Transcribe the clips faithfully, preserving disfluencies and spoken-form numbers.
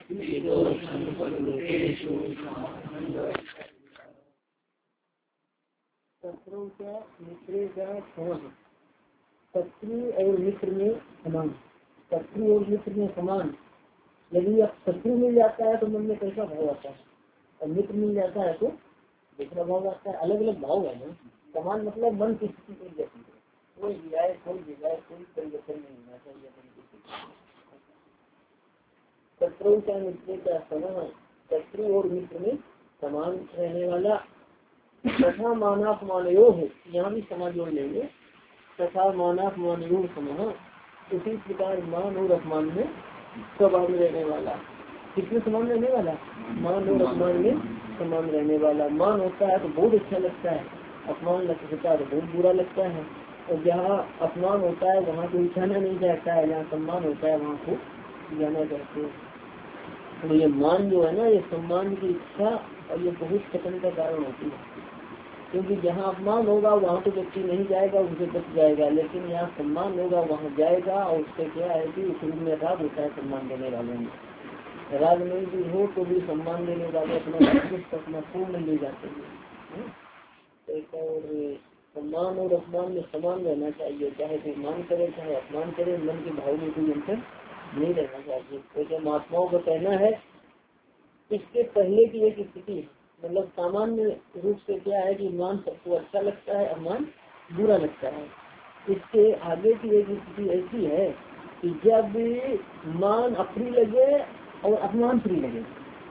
शत्रु का मित्र का समान, शत्रु और मित्र में समान, शत्रु और मित्र में समान। यदि अब शत्रु मिल जाता है तो मन में कैसा भाव आता है, और मित्र मिल जाता है तो दूसरा भाव आता है। अलग अलग भाव है ना। समान मतलब मन की स्थिति मिल जाती है, कोई भी आए कोई भी जाए कोई परिवर्तन नहीं होना चाहिए। शत्रु का मित्र का समान, शत्रु और मित्र में समान रहने वाला। तथा मानापमानयोग है, यहाँ भी समाज जोड़ लेंगे। तथा मानापमानयोग समूह, उसी प्रकार मान और अपमान में स्वभाव में रहने वाला। किसमें समान रहने वाला? मान और अपमान में समान रहने वाला। मान होता है तो बहुत अच्छा लगता है, अपमान लगता है तो बहुत बुरा लगता है। और जहाँ अपमान होता है वहाँ को जाना नहीं चाहता है, जहाँ सम्मान होता है वहाँ को जाना चाहते हैं। तो ये मान जो है ना, ये सम्मान की इच्छा और ये बहुत पतन का कारण होती है। क्योंकि जहाँ अपमान होगा वहाँ तो व्यक्ति नहीं जाएगा, उसे बच जाएगा। लेकिन यहाँ सम्मान होगा वहाँ जाएगा, और उससे क्या है कि उस में राग होता है सम्मान देने वाले में। राग नहीं भी हो तो भी सम्मान देने वाले अपना अपना पूर्ण ले जाते हैं। और सम्मान और अपमान में समान रहना चाहिए, चाहे कोई मान करे चाहे अपमान करे, मन के भाव में कोई अंतर नहीं रहना चाहिए। तो महात्माओं का कहना है इसके पहले की एक स्थिति, मतलब सामान्य रूप से क्या है कि मान सबको अच्छा लगता है, अपमान बुरा लगता है। इसके आगे की एक स्थिति ऐसी है कि जब मान अप्रिय लगे और अपमान प्रिय लगे।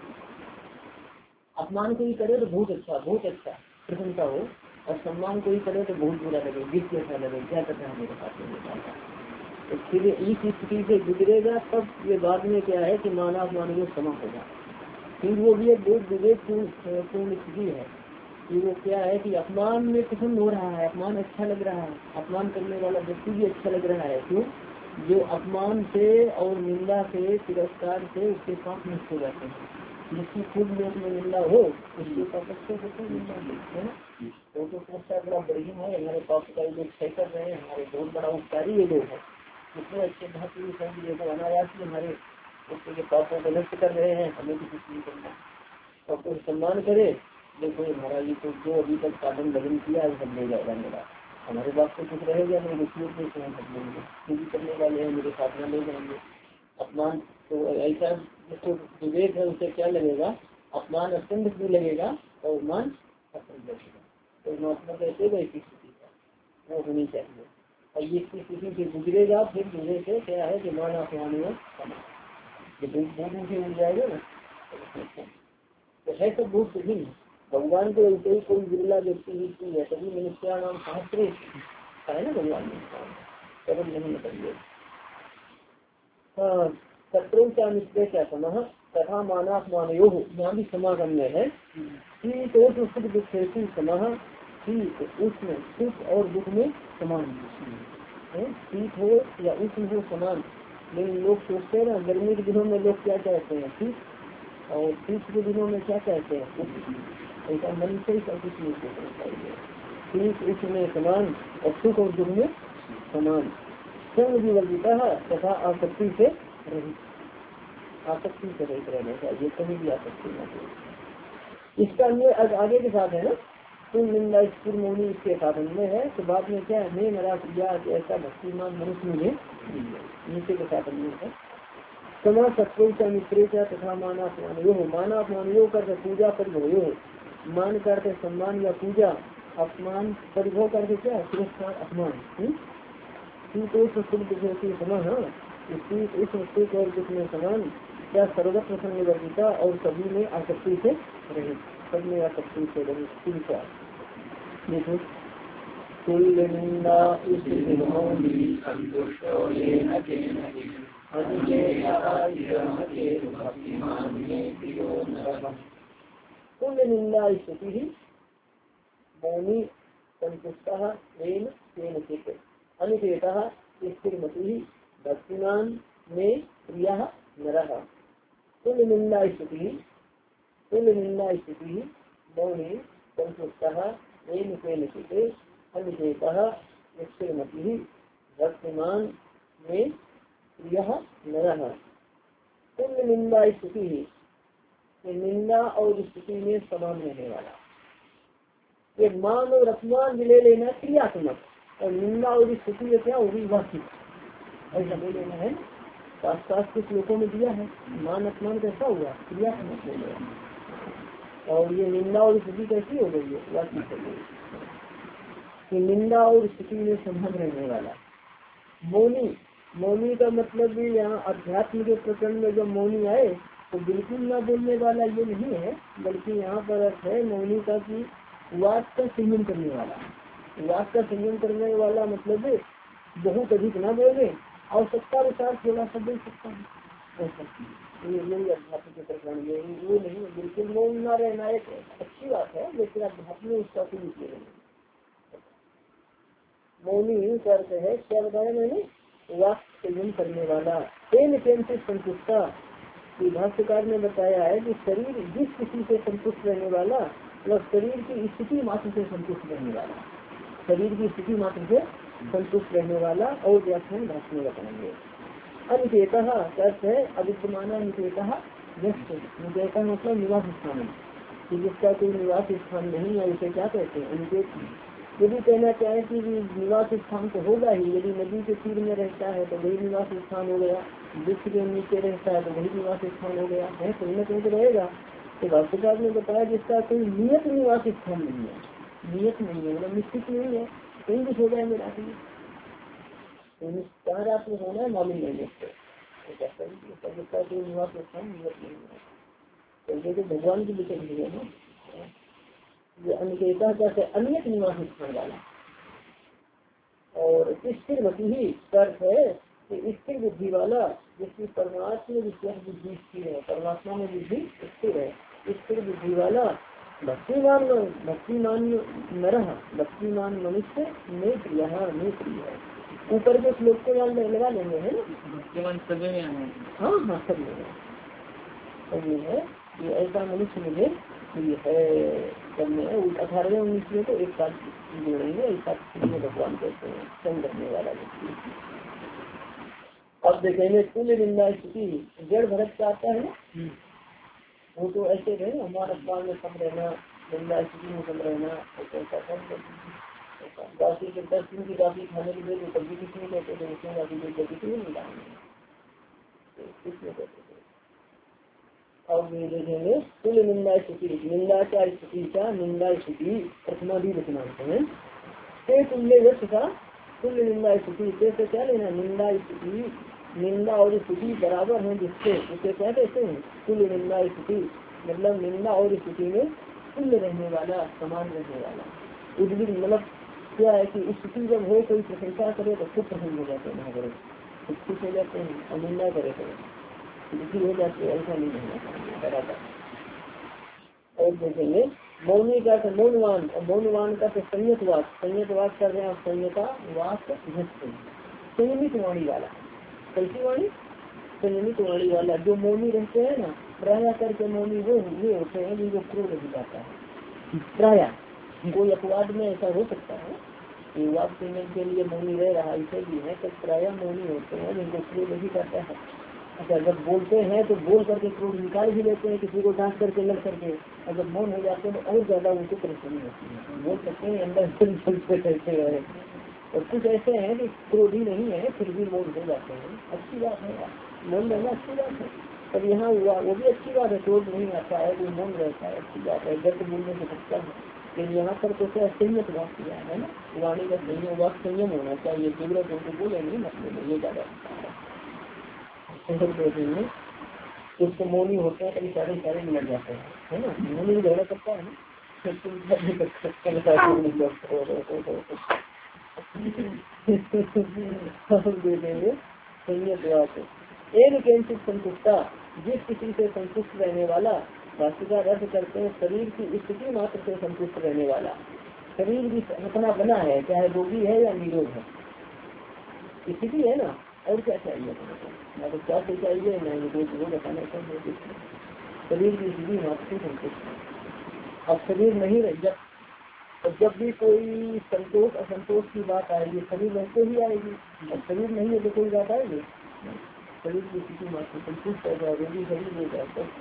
अपमान कोई करे तो बहुत अच्छा बहुत अच्छा प्रशंसा हो, और सम्मान कोई करे तो बहुत बुरा लगे, जिस जैसा लगे, क्या कहता है मेरे साथ। तो फिर इस स्थिति से गुजरेगा तब ये बाद में क्या है कि माना अपमान में समाप्त होगा। फिर वो भी एक बहुत विवेक पूर्ण स्थिति है कि वो क्या है कि अपमान में पसंद हो रहा है, अपमान अच्छा लग रहा है, अपमान करने वाला व्यक्ति भी अच्छा लग रहा है। क्यों? जो अपमान से और निंदा से तिरस्कार से उसके साथ मुक्त हो जाते हैं। जिसकी खुद लोग में निंदा हो उसके पाप से होती निंदा है ना। तो तो समस्या बड़ा बढ़िया है, हमारे पाप का लोग क्षय कर रहे हैं, हमारे बहुत बड़ा उपकारी ये लोग है। कितने अच्छे महत्व देखो अनायास हमारे उसके पापों को नष्ट कर रहे हैं, हमें भी कुछ नहीं करना। और कोई सम्मान करे, देखो हमारा ये तो जो अभी तक साधन लगन किया है सब ले जाएगा मेरा, हमारे पास तो कुछ रहेगा नहीं, रुपये से स्वयं कर लेंगे, पूरी करने वाले हैं मेरे साथ में ले जाएंगे। अपमान तो ऐसा जिसको विवेक है उसे क्या लगेगा, अपमान अत्यंत भी लगेगा और मान अत्यंत लगेगा। तो महात्मा कहते हैं ऐसी स्थिति है वो होनी चाहिए। और ये स्थिति से गुजरेगा फिर दूसरे से क्या है कि मान अपमान में दूर से मिल जाएगा ना। तो है सब बहुत कठिन, भगवान को ऐसे ही कोई बिरला व्यक्ति ही है, तभी मनुष्य नाम शास्त्र है ना भगवान ने कदम नहीं निकलिए। हाँ, शत्रु का निश्चय क्या समय तथा माना मानयो यहाँ भी समागम में है कि तो सुख दुख हेतु समय उसमें सुख और दुख में समान शीत हो या उष्ण हो समान। लेकिन लोग सोचते हैं ना गर्मी के दिनों में लोग क्या कहते हैं शीत, और शीत के दिनों में क्या कहते हैं उष्ण। ऐसा मन से ही सब कुछ नहीं सोचना चाहिए। शीत उष्ण में समान और सुख और दुख में समान। संग विवर्जिता तथा आसक्ति से रहित, आसक्ति से रहित रहना चाहिए, कहीं भी आसक्ति न हो। इसका अन्य आगे के साथ है ना, तुम निंदा मौनी इसके साधन में है। तो बाद में क्या है, मैं मेरा प्रिया ऐसा भक्तिमान मनुष्य मुझे नीचे के साधन में है। समा शत्रु का मित्र का तथा माना अपमानयो हो, माना अपमानयो कर पूजा परिभवयो हो, मान करते सम्मान या पूजा, अपमान परिभव करके क्या तिरस्कार अपमान। तो समान सुख और दुख में समान, क्या सर्वत्र संग वर्जिता और सभी में आसक्ति से रहे, सब में आसक्ति से रहे। देखो तुल्य निंदा तुल्य निंदा स्थिति ही मौनी संतुष्ट अनिकेता स्थिरमति भक्तिमान में प्रिया नरः। तुल्य निंदा स्थिति तुल्य निंदा स्थिति मौनी संतुष्ट अनिकेता स्थिरमति भक्तिमान में प्रिया नरः। तुल्य निंदा स्तुति, निंदा और स्तुति में समान रहने वाला। ये मान और अपमान भी ले लेना क्रियात्मक, और निंदा और स्तुति में क्या होगी वास्तविक, ऐसा ले लेना है। पास पास कुछ लोगों में दिया है मान अपमान कैसा हुआ क्रियात्मक हो गया, और ये निंदा और स्तुति कैसी हो गई है वास्तविक हो गई। निंदा और स्तुति में समान रहने वाला। मौनी, मौनी का मतलब भी यहाँ अध्यात्म के प्रकरण में जब मौनी आए तो बिल्कुल ना बोलने वाला ये नहीं है, बल्कि यहाँ पर अर्थ है मौनी का कि वाक का संयम करने वाला। वाक का संयम करने वाला मतलब बहुत अधिक ना बोले, आवश्यकता अनुसार थोड़ा सा बोल सकता है, ये यही अध्यात्म के प्रकरण में वो नहीं है। बिल्कुल मौन ना रहना एक अच्छी बात है, लेकिन अध्यात्म में उसका कोई उपयोग नहीं। मौनी अर्थ है क्या बताया मैंने, वाक संयम करने वाला। तेन तेन से संतुष्टा, भाष्यकार ने बताया है कि शरीर जिस किसी से संतुष्ट रहने वाला, मतलब शरीर की स्थिति मात्र से संतुष्ट रहने वाला, शरीर की स्थिति मात्र से संतुष्ट रहने वाला। और व्याख्यान भाष्य में बताएंगे। अनिकेता अर्थ है अविद्यमान, निकेता व्यस्त, निकेता मतलब निवास स्थान, कि जिसका कोई निवास स्थान नहीं है उसे क्या कहते हैं अनिकेत। यदि कहना चाहे कि निवास स्थान तो होगा ही, यदि नदी के तीर में रहता है तो वही निवास स्थान हो गया, वृक्ष के नीचे रहता है तो वही निवास स्थान हो गया है, कहीं ना कहीं तो रहेगा। तो भाष्यकार ने बताया जिसका कोई नियत निवास स्थान नहीं है, नियत नहीं है मतलब निश्चित नहीं है, कहीं कुछ हो जाए मेरा कहाँ रात में होना है मालूम नहीं है, जिसका कोई निवास स्थान नियत नहीं है, तो भगवान की विषय नहीं है ना। ये अनिकेता कैसे अनियत निवास स्थान वाला। और स्थिर गति ही अर्थ है कि स्थिर बुद्धि वाला, जिसकी परमात्मा में विश्वास बुद्धि स्थिर है, परमात्मा में बुद्धि स्थिर है, स्थिर बुद्धि वाला। भक्तिमान भक्तिमान नर, भक्तिमान मनुष्य में प्रिय में प्रिय है। ऊपर के श्लोक को याद लगा लेंगे है ना, भक्तिमान सभी में है। हाँ हाँ सब में सभी है, ये ऐसा मनुष्य मुझे प्रिय है। करने अठारहवें उन्नीस में तो एक साथ जोड़ेंगे, एक साथ भगवान कहते हैं संग करने वाला व्यक्ति। अब देखेंगे तुल्य निंदा स्तुति, जड़ भरत का आता है ना, वो तो ऐसे रहे ना हमारे अपमान में कम रहना, निंदा स्तुति में कम रहना, बाकी के दस दिन की राशि खाने के लिए तो कभी किसी नहीं कहते थे, उसमें राशि कोई कभी नहीं मिलाएंगे, किसमें कहते थे। अब देखेंगे तुल्य निंदा स्तुति, निंदा क्या स्तुति का, निंदा स्तुति प्रथमा भी रचनांत है। तुल्य व्यस्त का तुल्य निंदा स्तुति, कैसे क्या लेना, निंदा स्तुति, निंदा और स्तुति बराबर है जिससे उसे क्या कहते हैं तुल्य निंदा स्तुति, मतलब निंदा और स्तुति में तुल्य रहने वाला, समान रहने वाला। उद्विग्न मतलब क्या है कि स्तुति जब हो कोई प्रशंसा करे तो खुद प्रसन्न हो जाते हैं, खुद खुश हो जाते हैं, और निंदा करे तो दुखी हो जाती है, ऐसा नहीं है बराबर। और देखेंगे मौनी का तो मौनवान, और मौनवान का तो संयत वाक, संयत वाक कर रहे हैं आप, संयता वाक संयमित वाणी वाला, कैसी वाणी संयमित वाणी वाला। जो मौनी रहते हैं ना प्राय करके मौनी वो ये होते हैं जिनको क्रोध हो जाता है। प्राय कोई अपवाद में ऐसा हो सकता है कि वाक संयम के लिए मौनी रह रहा ऐसे भी है, तो प्राय मौनी होते हैं जिनको क्रोध भी करता है। अच्छा जब बोलते हैं तो बोल करके क्रोध निकाल भी लेते हैं, किसी को डांट करके लड़ करके, अगर मौन हो जाते हैं तो और ज्यादा उनको परेशानी होती है, बोल सकते हैं अंदर चलते रहते हैं। और कुछ ऐसे हैं कि क्रोधी नहीं है फिर भी मौन हो जाते हैं, अच्छी बात है, मौन रहना अच्छी बात है। पर यहाँ हुआ वो भी अच्छी बात है, क्रोध नहीं आता है कोई मौन रहता है, अच्छी बात है, गर्द बोलने से बचता है। लेकिन यहाँ पर तो क्या संयत बात किया है ना, वाणी का संयम, वाक संयम होना चाहिए, दूसरा को बोले नहीं मतलब ये ज्यादा उसको मौनी होते हैं कभी सारे सारे मिल जाते हैं है ना, मौनी भी झगड़ा करता है ना, देखेंगे संयत बात। एक केंद्रित संतुष्टा, जिस किसी से संतुष्ट रहने वाला, भाष्यकार अर्थ करते हैं शरीर की स्थिति मात्र से संतुष्ट रहने वाला। शरीर भी अपना बना है, चाहे रोगी है या निरोग है, स्थिति है ना, और क्या चाहिए ना तो क्या चाहिए नहीं तो बताना चाहिए, शरीर की स्थिति मात्र से संतुष्ट है। अब शरीर नहीं रह जब और जब भी कोई संतोष असंतोष की बात आएगी शरीर रहते ही आएगी, और शरीर नहीं है तो कोई बात आएगी, शरीर की स्थिति मात्र संतुष्ट हो जाए, रोगी शरीर में जाए तो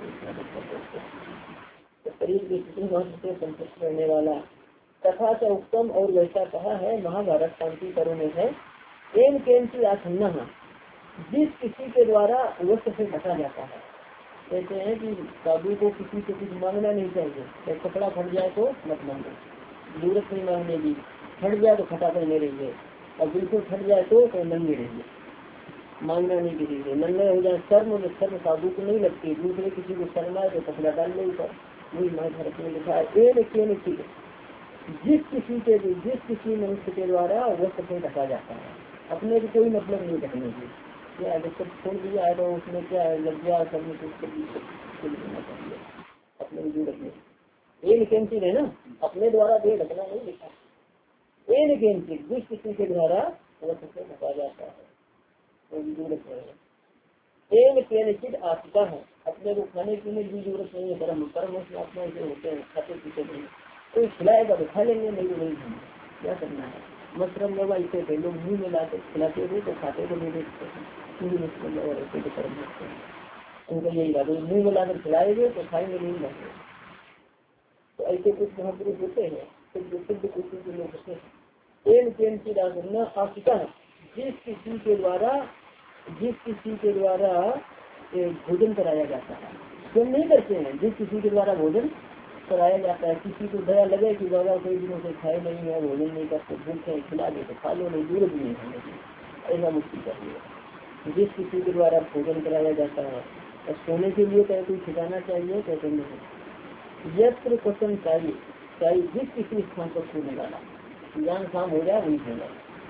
शरीर की स्थिति मात्र से संतुष्ट रहने वाला। तथा से उत्तम और वैसा कहा है महाभारत शांति करो में है। एन केंद्र आसन्न, जिस किसी के द्वारा वस्त्र से ढका जाता है। कहते हैं कि साधु को किसी से कुछ मांगना नहीं चाहिए, चाहे कपड़ा फट जाए तो मत मांगो, जरूरत नहीं मांगने की। फट जाए तो फटा कर ले रहिए, और बिल्कुल फट जाए तो, तो नंगे रहिए, मांगना नहीं किसी से। नंगे हो जाए शर्म, और शर्म साधु को नहीं लगती, दूसरे किसी को शर्म आए तो कपड़ा डाल ले ऊपर। वही महाभारत में लिखा है, एक जिस किसी के जिस किसी मनुष्य के द्वारा वस्त्र से ढका जाता है। अपने को कोई मतलब नहीं ढकने की, क्या जब तक छोड़ दिया है तो उसमें क्या है, लज्जा करने को देना चाहिए, अपने को ढकने। ये निकेंसिक है ना, अपने द्वारा देह ढकना नहीं लिखा। ये निकेंसिक जिस किसी के द्वारा वस्त्र से ढका जाता है वो जरूरत है। एक केनचित आस्था है, अपने को खाने पीने की जरूरत नहीं है। परम परम आत्मा ऐसे होते हैं, खाते पीते नहीं। कोई खिलाएगा तो खा लेंगे, नहीं तो नहीं खाना, क्या करना है। मशरम लोग ऐसे थे, लोग मुँह में लाते खिलाते थे तो खाते तो नहीं देखते, ऐसे तो कर्म करते हैं। उनका यही बात है, मुँह में लाकर खिलाएंगे तो खाएंगे, नहीं लाएंगे। तो ऐसे कुछ महापुरुष होते हैं, सिद्ध सिद्ध कुछ के लोग होते हैं। एक प्रेम की राजन्ना आशिका है, जिस किसी के द्वारा जिस किसी के द्वारा भोजन कराया जाता है। स्वयं नहीं करते हैं, जिस किसी के द्वारा भोजन कराया जाता है। किसी को दया लगे कि बाबा कई दिनों से खाए नहीं है, भोजन नहीं करते, भूख है, खिला दे तो खा लो, नहीं दूर भी नहीं खाने, ऐसा मुक्ति चाहिए। जिस किसी के द्वारा भोजन कराया जाता है। और सोने के लिए कहीं कोई ठिकाना चाहिए, कहते नहीं। यत्र क्वेश्चन चाहिए चाहिए जिस किसी स्थान पर सोने वाला, जहाँ शाम हो जाए वही होगा,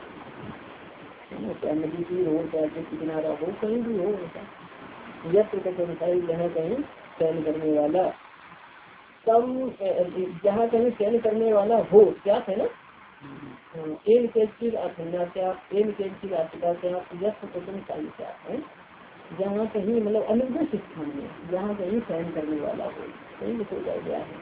चाहे नदी की हो, चाहे किनारा हो, कहीं भी हो ऐसा। यत्र क्वेश्चन चाहिए जहाँ कहीं चयन करने वाला, कम जहाँ कहीं चयन करने वाला हो, क्या है ना, एन केंद्र आसन्ना क्या, एन केंद्र आसन्ना क्या, यत्र क्वेश्चन चाहिए क्या है, जहाँ कहीं मतलब अनुग्रह स्थान में, जहाँ कहीं चयन करने वाला हो, कहीं लिखो जाए गया है।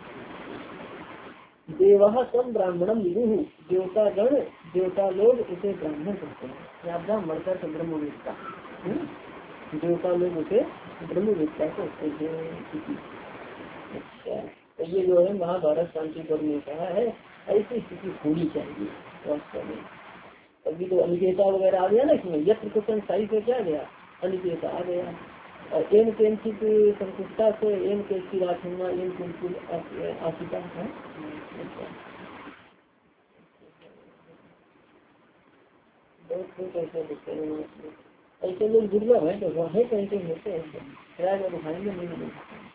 देवा सब ब्राह्मणम विदुः, देवता गण देवता लोग इसे ब्राह्मण कहते हैं, या ब्राह्मण का ब्रह्मवेत्ता, देवता लोग उसे ब्रह्मवेत्ता कहते हैं। अच्छा, तो ये जो है महाभारत शांति पर्व में कहा है, ऐसी स्थिति होनी चाहिए वास्तव में। अभी तो अनिकेता वगैरह आ गया ना इसमें, यत्र क्वेश्चन साई से क्या गया, अनिकेता आ गया। और एन केंचित संकुष्टा से एन केंचित आत्मा, एन केंचित आशिका है। कैसे दिखते हैं ऐसे लोग दुर्लभ है, तो है कहीं कहीं होते हैं, किराए में उठाएंगे नहीं,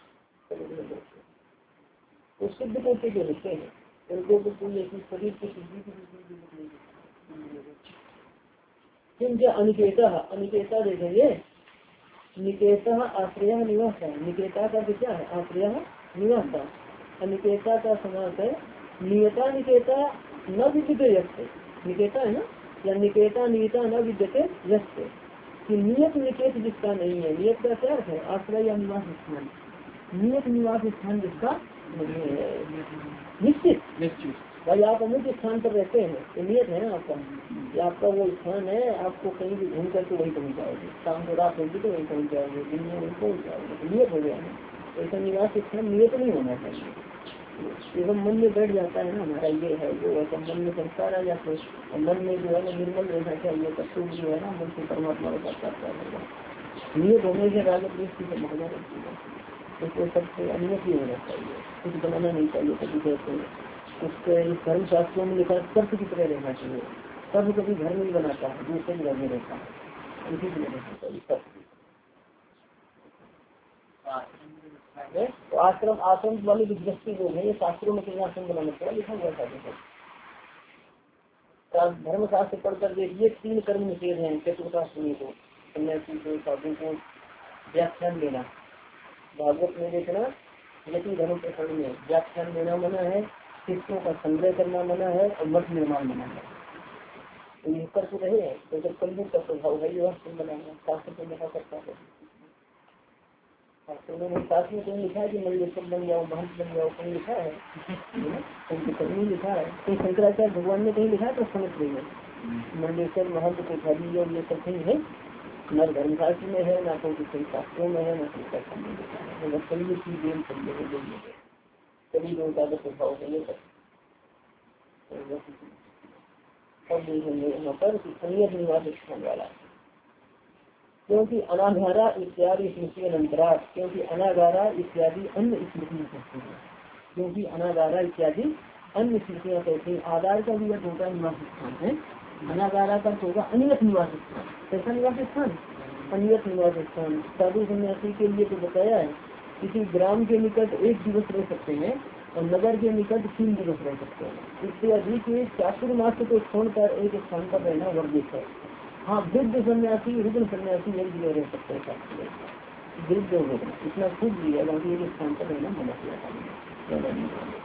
तो सिद्ध करके जो होते हैं उनको तो कोई ऐसी शरीर की सिद्धि की। किंच अनिकेता, अनिकेता देखेंगे, निकेता आश्रय निवास है। निकेता का क्या है, आश्रय निवास। अनिकेता का समास है नियता निकेता न विद्यते यस्ते, निकेता है ना, या निकेता नियता न विद्यते यस्ते, कि नियत निकेत जिसका नहीं है। नियत का क्या है, आश्रय या निवास स्थान, नियत निवास स्थान जिसका नहीं है, निश्चित निश्चित भाई आप अमुक स्थान पर रहते हैं तो नियत है ना आपका, या आपका वो स्थान है, आपको कहीं भी घूम करके वही पहुँच जाओगे, शाम को रात होगी तो वही पहुँच जाओगे, दिन में वही पहुँच जाओगे, तो नियत हो गया है। ऐसा निवास स्थान नियत नहीं होना चाहिए, एवं मन में बैठ जाता है ना हमारा ये है वो है, मन में संस्कार आ जाते हैं, मन में जो है ना निर्मल रहना चाहिए, तत्व जो है ना मन से परमात्मा का साक्षात्कार होगा। नियत होने से राग द्वेष की संभावना रहती है, उसको सबसे अनुमति ही होना चाहिए, कुछ बनाना नहीं चाहिए। कभी कहते हैं उसके धर्म शास्त्रों में लिखा सर्प की तरह रहना चाहिए, सर्प कभी घर में नहीं बनाता है, दूसरे घर में रहता है, उसी तरह रहना चाहिए सर्प। तो आश्रम आश्रम वाले जो गृहस्थी लोग हैं, ये शास्त्रों में कितना आश्रम बनाना चाहिए लिखा हुआ था। धर्म शास्त्र पढ़कर देखिए, तीन कर्म निषेध हैं चतुर्थाश्रमी को, सन्यासी को, साधु को व्याख्यान देना। भागवत में देखना, यदि धर्म प्रकरण में व्याख्यान देना मना है, शिष्यों का संग्रह करना मना है, और मठ निर्माण मना है। तो ये कर तो रहे हैं, तो जब कलयुग का स्वभाव है जो बनाना शास्त्र को लिखा करता है। उन्होंने शास्त्र में कहीं लिखा है कि मंडलेश्वर बन जाओ, महंत बन जाओ, कहीं लिखा है, उनके कहीं लिखा है, कहीं शंकराचार्य भगवान ने कहीं लिखा है तो समझ रही है मंडलेश्वर महंत को खाली और ये सब कहीं है, न धर्मशास्त्र में है, ना तो किसी शास्त्रों में है, न किसी शास्त्र में लिखा है। मतलब कभी की देन कभी हो गई है, कभी जो का स्वभाव है ये सब यहाँ पर संयत निवास स्थान वाला, क्योंकि अनागारा इत्यादि स्मृति अंतरा, क्योंकि अनागारा इत्यादि अन्य स्मृतियाँ कहते हैं, क्योंकि अनागारा इत्यादि अन्य स्मृतियाँ कहते हैं। आधार का भी अर्थ होता है निवास स्थान है, अनागारा का होगा अनियत निवास स्थान। कैसा निवास स्थान? अनियत निवास स्थान। साधु सन्यासी के लिए तो बताया है, किसी ग्राम के निकट एक दिवस रह सकते हैं और नगर के निकट तीन दिवस रह सकते हैं। इससे अधिक चातुर्मास को छोड़कर एक स्थान पर रहना वर्जित है। हाँ, वृद्ध सन्यासी रुग्ण सन्यासी एक जगह रह सकते हैं, वृद्ध हो गए इतना खुद लिया, बाकी एक स्थान पर रहना मना किया था।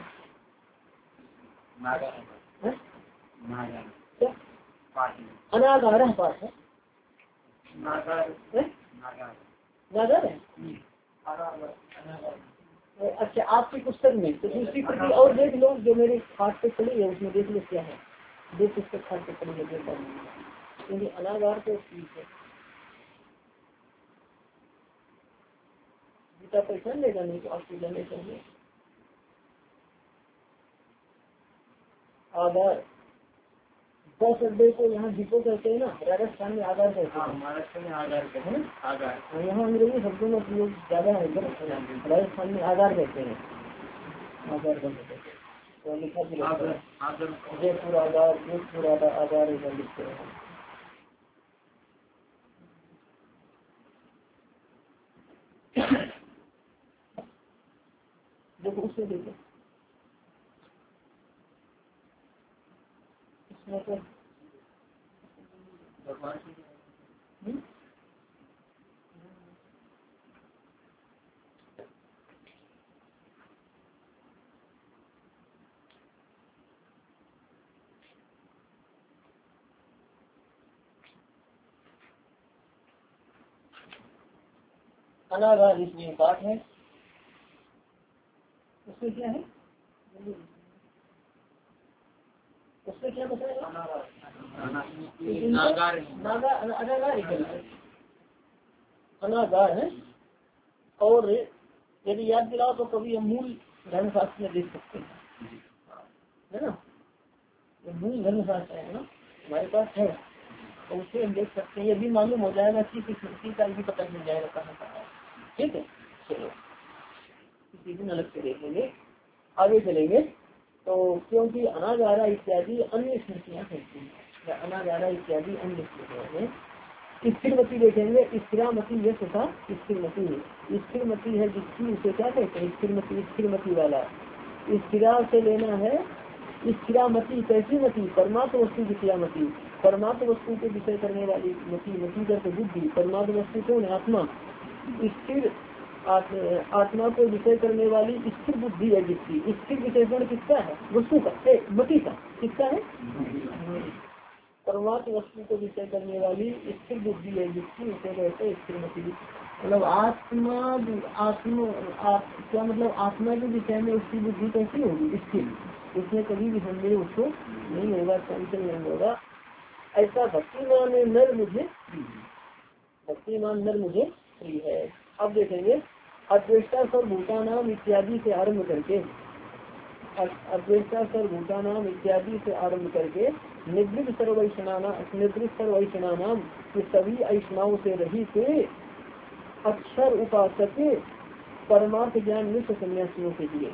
अनागार पाठ है, नागर है। अच्छा, आपकी पुस्तक में तो दूसरी प्रति और देख लो, जो मेरे हाथ पे पड़ी है उसमें देख लो क्या है, दो पुस्तक हाथ पे पड़ी है देखा, क्योंकि अनागार तो ठीक है। गीता पहचान लेगा, नहीं तो आपको लेने चाहिए। आधार दस अड्डे को यहाँ डिपो कहते हैं ना, राजस्थान में आधार कहते हैं, महाराष्ट्र में आधार कहते हैं, आधार यहाँ अंग्रेजी शब्दों में प्रयोग ज्यादा है, राजस्थान में आधार कहते हैं, आधार कहते हैं। तो लिखा जयपुर आधार, जोधपुर आधार, आधार इधर लिखते हैं। देखो उससे देखो इसमें तो अनागार इसमें पाठ है, उसमें क्या है, उसमें क्या बताएगा? अनागार अनागार है। और यदि याद दिलाओ तो कभी हम मूल धर्मशास्त्र में देख सकते हैं, है ना, ये मूल धर्मशास्त्र है ना हमारे पास है, तो उसे हम देख सकते हैं। ये भी मालूम हो जाएगा कि स्मृति का भी पता चल जाएगा कहाँ कहाँ। ठीक है, चलो किसी दिन अलग से देखेंगे, आगे चलेंगे। तो क्योंकि अनागारा इत्यादि अन्य स्मृतियाँ कहती हैं, अनागारा इत्यादि अन्य स्मृतियाँ हैं। स्थिरमती देखेंगे, स्थिरामती यश था स्थिरमती है, स्थिरमती है जिसकी उसे क्या कहते हैं, स्थिरमती, स्थिरमती वाला। स्थिरा से लेना है स्थिरामती, कैसी मती? परमात्म वस्तु विषयामती, परमात्म वस्तु के विषय करने वाली मती, मती करके बुद्धि, परमात्म वस्तु कौन है? आत्मा। स्थिर आत्मा को विषय करने वाली स्थिर बुद्धि है जिसकी, स्थिर विशेषण किसका है? वस्तु का, मति का, किसका है? परमात्म वस्तु को विषय करने वाली स्थिर बुद्धि है जिसकी, उसे कहते हैं स्थिर मति। मतलब आत्मा आत्मा आप क्या मतलब आत्मा के विषय में उसकी बुद्धि कैसी होगी? स्थिर, उसमें कभी भी संदेह उसको नहीं होगा, संशय नहीं होगा। ऐसा भक्तिमान नर मुझे भक्तिमान नर मुझे प्रिय है। अब देखेंगे अद्वेष्टा सर्वभूता नाम इत्यादि से आरम्भ करके, अद्वेष्टा सर्वभूता नाम इत्यादि से आरम्भ करके निवृत्त सर्वैषणाना निवृत्त सर्वैषणा नाम सभी ऐषणाओं से रहित अक्षर उपासक परमार्थ ज्ञान निष्ठ सन्यासियों के लिए।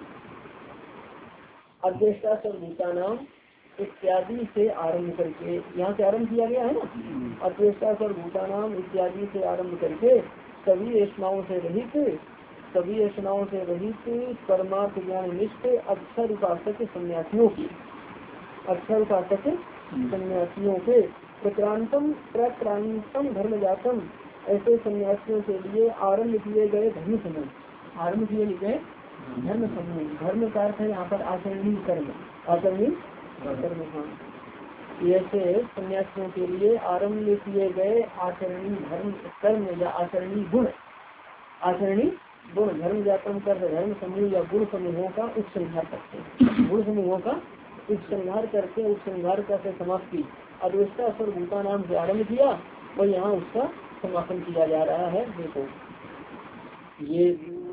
अद्वेष्टा सर्वभूता नाम इत्यादि से आरम्भ करके, यहाँ से आरम्भ किया गया है ना, अद्वेष्टा सर्वभूता नाम इत्यादि से आरम्भ करके सभी ऐषणाओं से रहित सभी ऐषणाओं से रहित परमार्थ ज्ञान निष्ठ अक्षर उपासक सन्यासियों की, अक्षर उपासक सन्यासियों के प्रक्रांतम प्रक्रांतम धर्म जातम, ऐसे सन्यासियों के लिए आरम्भ किए गए धर्म समूह, आरम्भ किए गए धर्म समूह। धर्म का अर्थ है यहाँ पर आचरणीय कर्म, आचरणीय कर्म। हाँ, ऐसे सन्यासियों के लिए आरम्भ किए गए आचरणीय धर्म कर्म या आचरणीय गुण, आचरणीय गुण धर्म जातम कर धर्म समूह या गुण समूहों का उपसंहार करते हैं, गुण समूहों का उपसंहार करके उपसंहार करके समाप्ति। अद्वेष्टा सर्वभूता नाम से आरम्भ किया और यहाँ उसका समापन किया जा रहा है। देखो ये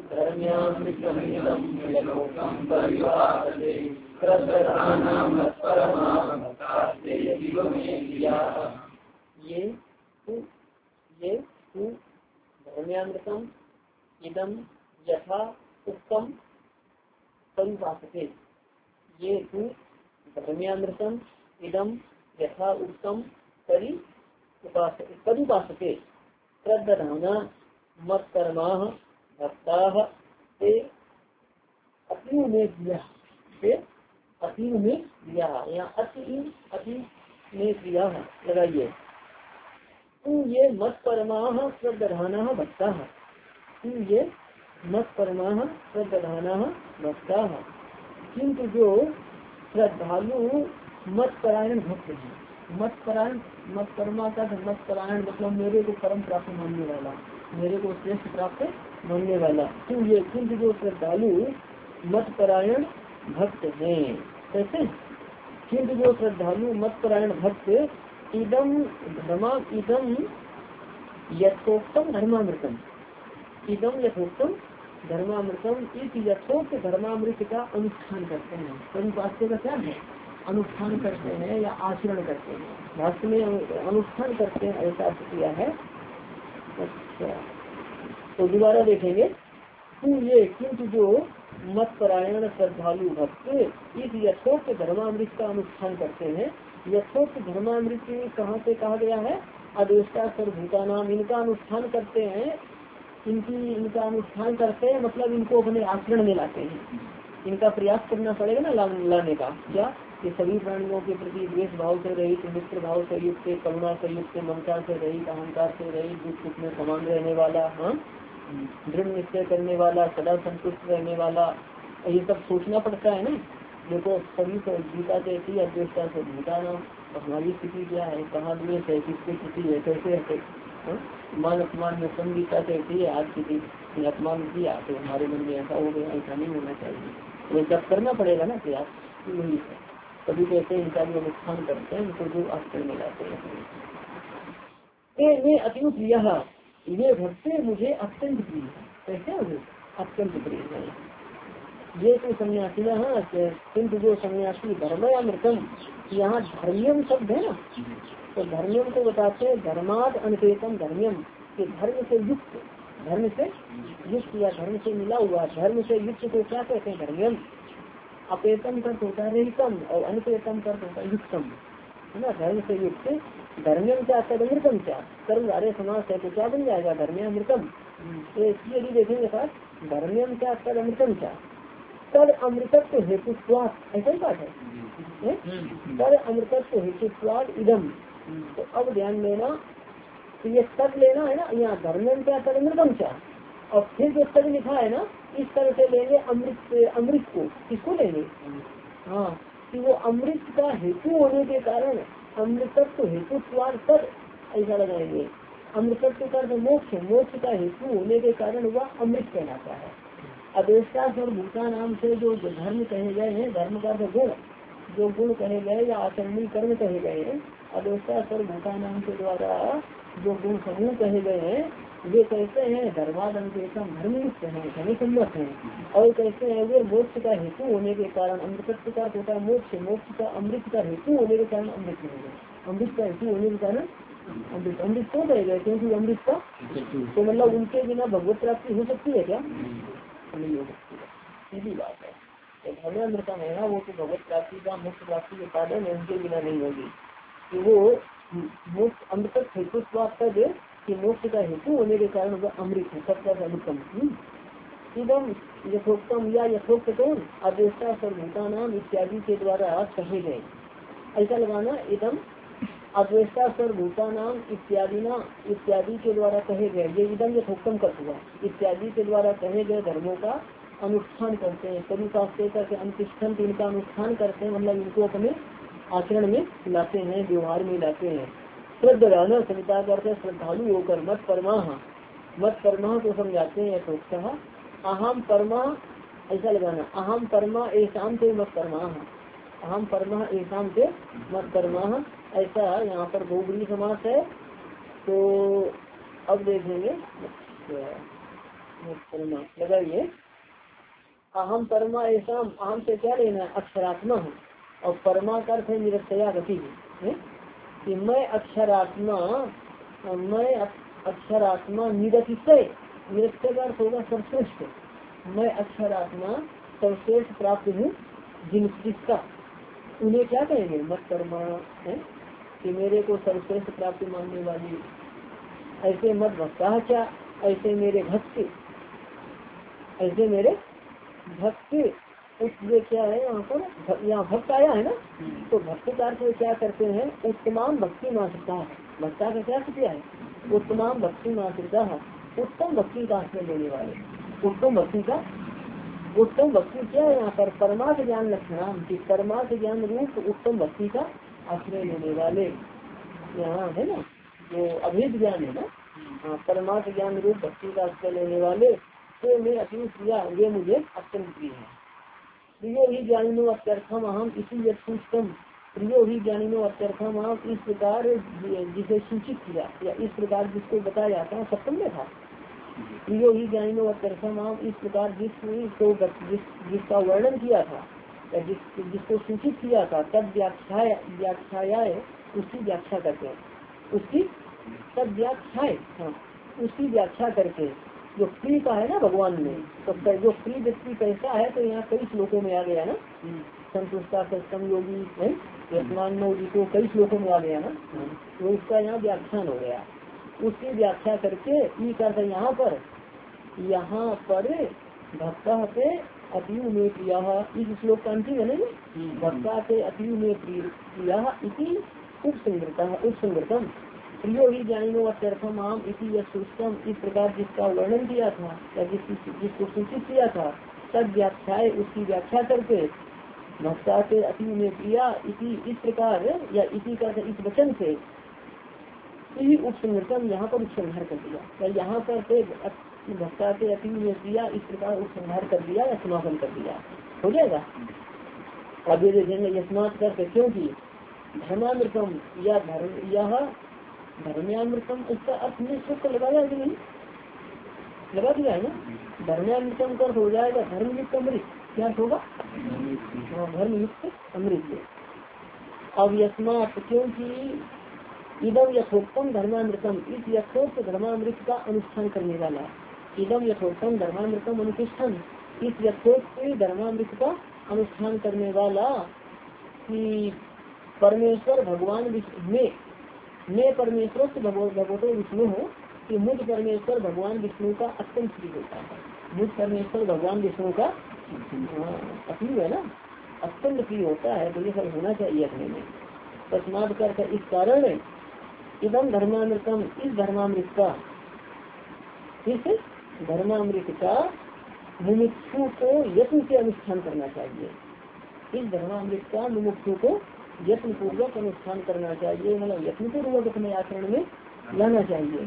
ये ये धर्म्यामृतम इदम यथा उत्तम परिभाषते। ये तू धर्म्यामृतम इदम यथा उत्तम परि परिभाषते। श्रद्धाना मत कर्मा भक्ता से अतीव में दिया से अतीव में दिया या अति अति में दिया लगाइए। तू ये मत परमा श्रद्धाना भक्ता तू ये मत परमा श्रद्धाना भक्ता। किंतु जो श्रद्धालु मत परायण भक्त है, मत परायण मत परमा का मत परायण मतलब मेरे को परम प्राप्त मानने वाला, मेरे को श्रेष्ठ प्राप्त मानने वाला। तू ये किंतु जो श्रद्धालु मत परायण भक्त है। कैसे? किंतु जो श्रद्धालु मत परायण भक्त इदम धर्मा इदम यथोक्तम धर्मामृतम इदम यथोक्तम धर्मामृतम इस यथोक्त धर्मामृत का अनुष्ठान करते हैं। परिभाष्य का क्या है? अनुष्ठान करते हैं या आचरण करते हैं। भाष्य में अनुष्ठान करते हैं ऐसा अर्थ किया है। अच्छा तो दोबारा देखेंगे। तू ये किंतु जो मत परायण श्रद्धालु भक्त इस यथोक्त धर्मामृत का अनुष्ठान करते हैं। यथोक्त धर्मामृत कहाँ से कहा गया है? अदेष्टा सर्वभूता नाम इनका अनुष्ठान करते हैं। इनकी इनका अनुष्ठाान करते हैं मतलब इनको अपने आचरण में लाते हैं। इनका प्रयास करना पड़ेगा ना ला, लाने का। क्या कि सभी प्राणियों के प्रति द्वेष भाव से रहित, मित्र भाव से युक्त, करुणा से युक्त, ममता से रहित, अहंकार से रहित, दुख सुख में समान रहने वाला, हाँ दृढ़ निश्चय करने वाला, सदा संतुष्ट रहने वाला, ये सब सोचना पड़ता है ना। देखो सभी गीता कहती है अद्वेष्टा से भूता नाम। हमारी स्थिति क्या है? कहाँ द्वेष है, किसकी स्थिति है, कैसे है? मान अपमान में संगीता कहती है आज किसी अपमान किया तो हमारे मन में ऐसा हो गया, ऐसा नहीं होना चाहिए। तो जब करना पड़ेगा ना प्रयास, वही है। कभी कहते हैं इनका भी अनुष्ठान करते हैं, उनको जो आचरण में लाते हैं। अति प्रिय ये भक्ति मुझे अत्यंत प्रिय है। कैसे मुझे अत्यंत प्रिय है ये तो सन्यासी ना। किंतु जो सन्यासी धर्मयामृतम, यहाँ धर्मियम शब्द है ना, तो धर्मियम को बताते हैं धर्माद अनपेतम धर्मियम के धर्म से युक्त, धर्म से युक्त या धर्म से मिला हुआ, धर्म से युक्त को क्या कहते हैं? धर्मियम। अपेतम कर होता है रहितम और अनपेतम कर होता है युक्तम, है ना। धर्म से युक्त धर्मियम क्या तदमृतम क्या कर्म अरे समाज है तो क्या बन जाएगा? धर्मियामृतम। तो इसलिए यदि देखेंगे सर धर्मियम क्या तदमृतम क्या तद अमृतत्व हेतुत्वाद, ऐसा ही बात है। तद अमृतत्व हेतुत्वाद इदम। तो अब ध्यान देना तो ये तद लेना है ना, यहाँ धर्मियम क्या तद अमृतम क्या, और फिर जो तद लिखा है ना इस तरह से लेंगे अमृत अमृत को। किसको लेंगे? हाँ कि वो अमृत का हेतु होने के कारण अमृतत्व हेतुत्वाद तद ऐसा लगाएंगे। अमृतत्व का मोक्ष, मोक्ष का हेतु होने के कारण वह अमृत कहलाता है। अदेष्टा सर्वभूता नाम से जो धर्म कहे गए हैं, धर्म का गुण, जो गुण कहे गए या आचरणीय कर्म कहे गए हैं, अदेष्टा सर्वभूता नाम के द्वारा जो गुण समूह कहे गए हैं वे कैसे हैं? धर्मादन के धर्मयुक्त है, धर्म सम्मत है। और कैसे हैं वे? मोक्ष का हेतु होने के कारण अमृतत्व का होता है मोक्ष, मोक्ष का अमृत का हेतु होने के कारण अमृत नहीं है। अमृत का हेतु होने के कारण अमृत अमृत क्यों कहे गए? क्योंकि अमृत का तो मतलब उनके बिना भगवत प्राप्ति हो सकती है क्या? नहीं हो सकती है, सीधी बात है। तो धर्मामृतम है ना, वो तो भगवत प्राप्ति का मुक्त प्राप्ति के साधन है, उनके बिना नहीं होगी। कि वो मोक्ष अमृत हेतु तद कि मोक्ष का हेतु होने के कारण वह अमृत है, सबका अमृतम। इदम यथोक्तम या यथोक्त कौन? अदेष्टा सर्वभूता नाम इत्यादि के द्वारा कहे गए। ऐसा लगाना इदम अद्वेष्टा सर्वभूता नाम इत्यादि ना इत्यादि के द्वारा कहे गए। ये इदम यथोक्तम कर हुआ इत्यादि के द्वारा कहे गए धर्मों का अनुष्ठान करते हैं। कभी कास्ते करके अनुष्ठान इनका अनुष्ठान करते हैं मतलब इनको अपने आचरण में लाते हैं, व्यवहार में लाते हैं। श्रद्धाना सविता करते श्रद्धालु होकर मत परमा मत परमा को समझाते हैं। तो अहम परमा ऐसा लगाना, अहम परमा ऐसाम से मत परमा, अहम परमा ऐसाम से मत परमा। ऐसा यहाँ पर बहुब्री समास है। तो अब देखेंगे परमा लगाइए। अहम परमा ऐसा, अहम से क्या लेना है, अक्षरात्मा हूँ, और परमा का अर्थ है निरक्षया गति है कि मैं अक्षरात्मा, मैं अक्षरात्मा निरतिशय, निरतिशय का अर्थ होगा सर्वश्रेष्ठ, मैं अक्षरात्मा सर्वश्रेष्ठ प्राप्त हूँ जिन जिसका, उन्हें क्या कहेंगे मत कर्मा है कि मेरे को सर्वश्रेष्ठ प्राप्ति मानने वाली, ऐसे मत भक्ता क्या, ऐसे मेरे भक्त, ऐसे मेरे भक्त। उसमें क्या है यहाँ पर, यहाँ भक्त आया है ना, तो भक्ति का अर्थ क्या करते हैं, उत्तमाम भक्ति मात्रता, भक्ता का क्या क्या है, उत्तमाम भक्ति मात्रता, उत्तम भक्ति का आश्रय लेने वाले, उत्तम भक्ति का, उत्तम भक्ति क्या है यहाँ पर, परमार्थ ज्ञान लक्षण की, परमार्थ ज्ञान रूप उत्तम भक्ति का आश्रय लेने वाले, यहाँ है ना जो अभेद ज्ञान है ना, हाँ परमार्थ ज्ञान रूप भक्ति का आश्रय लेने वाले, तो मैं अति प्रिया, वे मुझे अत्यंत प्रिय है। प्रियो ही ज्ञानिनो अत्यर्थम अहम, इसी यथुष्टम, प्रियो ही ज्ञानिनो अत्यर्थम अहम, इस प्रकार जिसे सूचित किया या इस प्रकार जिसको बताया जाता है, सप्तम में था, प्रियो ही ज्ञानिनो अत्यर्थम अहम, इस प्रकार जिसको जिस, जिसका वर्णन किया था या जिस जिसको सूचित किया था, तब व्याख्या व्याख्या उसकी व्याख्या करके, उसकी तब व्याख्याए, हाँ उसकी व्याख्या करके, जो प्रिय का है ना भगवान में, तो जो प्रिय व्यक्ति कैसा है, तो यहाँ कई श्लोकों में आ गया ना, संतुष्टा सत्संग योगी है, यशमान जी को कई श्लोकों में आ गया ना, तो उसका यहाँ व्याख्यान हो गया, उसकी व्याख्या करके ये करता यहाँ पर, यहाँ पर भक्ता से अतियु में प्रिया, इस श्लोक का अंतिम है ना, भक्ता से अतियु में प्रिया इति उपसंग्रता, उपसंग्रतम प्रियो ही ज्ञानिनो अत्यर्थम आम इति यशुष्टम, इस प्रकार जिसका वर्णन किया था या जिस जिसको सूचित किया था, तब व्याख्याए उसकी व्याख्या करके, भक्ता से अति में प्रिया इति, इस प्रकार या इति का इस वचन से ही उपसंहर्तम, यहाँ पर उपसंहार कर दिया, या यहाँ पर से भक्ता से अति में प्रिया इस प्रकार उपसंहार कर दिया या समापन कर दिया, हो जाएगा। आगे देखेंगे यस्मात् करके, क्योंकि धर्मामृतम या धर्म, यह धर्म्यामृतम, इसका अर्थ में सूत्र लगाया कि नहीं, लगा दिया है ना, धर्म्यामृतम का हो जाएगा धर्म युक्त अमृत, क्या होगा, धर्म युक्त अमृत। अब यस्मात् क्योंकि इदम यथोक्तम धर्मामृतम, इस यथोक्त धर्मामृत का अनुष्ठान करने वाला, इदम यथोक्तम धर्मामृतम अनुष्ठान, इस यथोक्त धर्मामृत का अनुष्ठान करने वाला कि परमेश्वर भगवान में मैं परमेश्वर से भगवतो विष्णु हो, कि मुझ परमेश्वर भगवान विष्णु का अत्यंत प्रिय होता है, मुझ परमेश्वर भगवान विष्णु का अप्रिय है ना, अत्यंत प्रिय होता है, तो ये सब होना चाहिए अपने में। तस्मात् कर इस कारण इदम धर्मामृतम, इस धर्मामृत का, इस धर्मामृत का मुमुक्षु को यत्न से अनुष्ठान करना चाहिए, इस धर्मामृत का मुमुक्षु को यत्न पूर्वक अनुष्ठान करना चाहिए, मतलब यत्न पूर्वक अपने आचरण में लाना चाहिए।